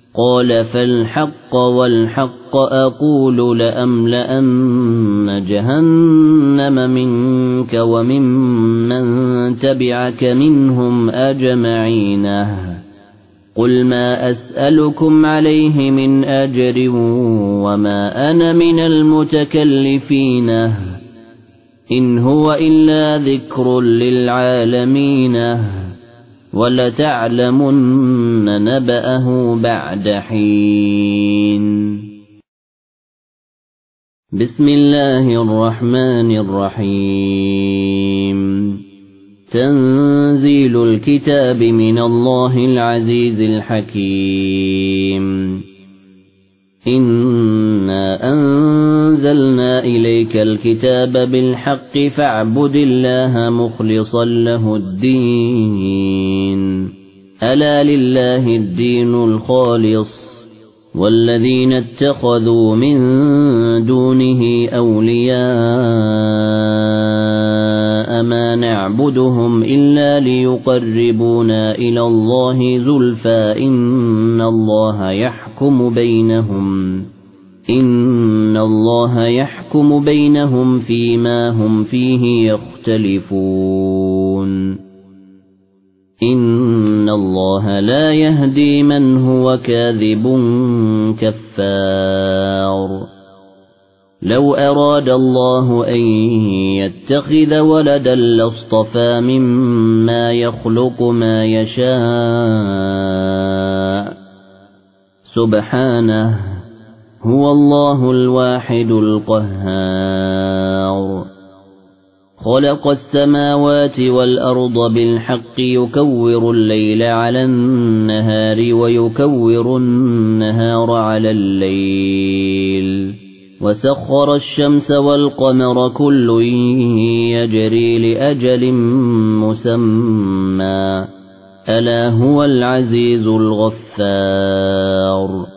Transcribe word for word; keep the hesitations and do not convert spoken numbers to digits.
قال فالحق والحق أقول لأملأن جهنم منك وممن تبعك منهم أجمعين قل ما أسألكم عليه من أجر وما أنا من المتكلفين إن هو إلا ذكر للعالمين ولتعلمن نبأه بعد حين. بسم الله الرحمن الرحيم. تنزيل الكتاب من الله العزيز الحكيم. إنا أنزلنا إليك الكتاب بالحق فاعبد الله مخلصا له الدين ألا لله الدين الخالص والذين اتخذوا من دونه أولياء ما نعبدهم إلا ليقربونا إلى الله زلفى إن الله يحكم بينهم إن الله يحكم بينهم فيما هم فيه يختلفون إن الله لا يهدي من هو كاذب كفار. لو أراد الله أن يتخذ ولدا لاصطفى مما يخلق ما يشاء سبحانه هو الله الواحد القهار. خلق السماوات والأرض بالحق يكور الليل على النهار ويكور النهار على الليل وسخر الشمس والقمر كل يجري لأجل مسمى ألا هو العزيز الغفار.